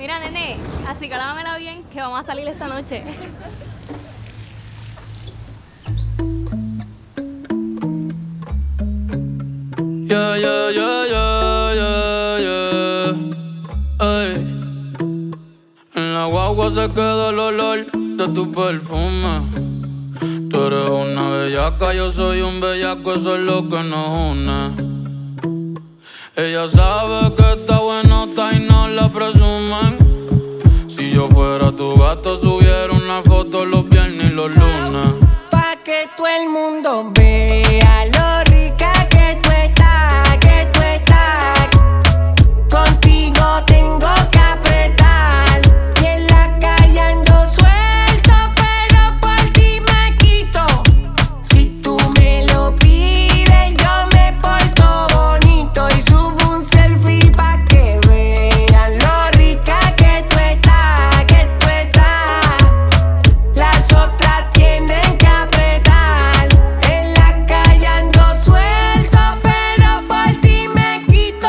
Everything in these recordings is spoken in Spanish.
Mira, nene, así que lámamela bien, que vamos a salir esta noche. Yeah, yeah, yeah, yeah, yeah, yeah. Ay. En la guagua se queda el olor de tu perfume. Tú eres una bellaca, yo soy un bellaco, eso es lo que nos une. Ella sabe que está buenota y no la presumen. Si yo fuera tu gato, subiera una foto los viernes y los lunes. Pa' que todo el mundo vea lo rica que tú estás, que tú estás. Contigo tengo que apretar. Y en la calle ando suelto, pero por ti me quito. Si tú me lo pides, yo me porto bonito y subo un selfie pa' que vean lo rica que tú estás, que tú estás. Las otras tienen que apretar. En la calle ando suelto, pero por ti me quito.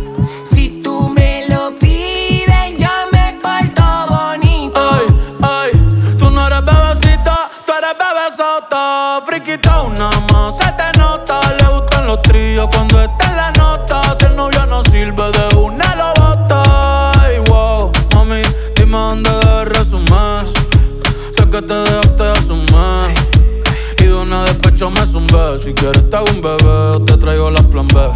Si tú me lo pides, yo me porto bonito. Ay, ay, tú no eres bebecita, tú eres bebesota. Friquitona más, se te nota. Le gustan los tríos cuando está en la nota. Si el novio no sirve, de una lo bota. Ay, wow, mami, dime dónde debes resumir. Sé que te dejaste de asumir. Y de una despecho me zumbé. Si quieres te hago un bebé o te traigo las plan B.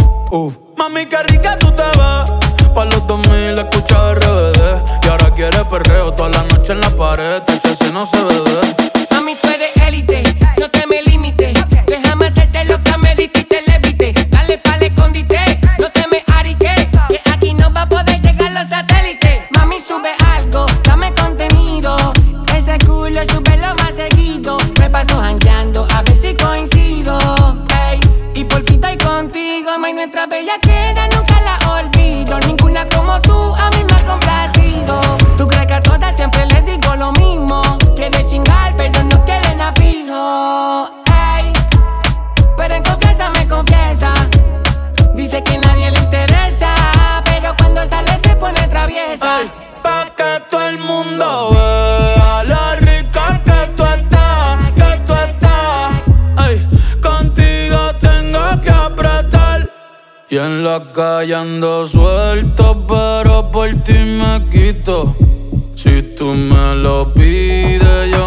Mami, qué rica tú te ves. Pa' los 2000 escucha RBD. Y ahora quieres perreo toda la noche en la pared. Si no se ve. Mami, tú eres élite, no te me limites. Déjame hacerte lo que me diste y te levite. Dale pa'l escondite, no te me ariques. Que aquí no va a poder llegar los satélites. Mami, sube algo, dame contenido. Ese culo súbelo más seguido. Me paso jangueando a ver si coincido. Ey, y por fin estoy contigo. May, nuestra bellaquera nunca la olvido. Ninguna como tú a mí me ha complacido. Tú crees que a todas siempre les digo lo mismo. Quiere chingar, pero no quiere nada fijo. Ey, pero en confianza me confiesa. Dice que nadie le interesa, pero cuando sale se pone traviesa. Ay, pa' que todo el mundo vea lo rica que tú estás, que tú estás. Ay, contigo tengo que apretar. Y en la calle ando suelto, pero por ti me quito. Si tú me lo pides, yo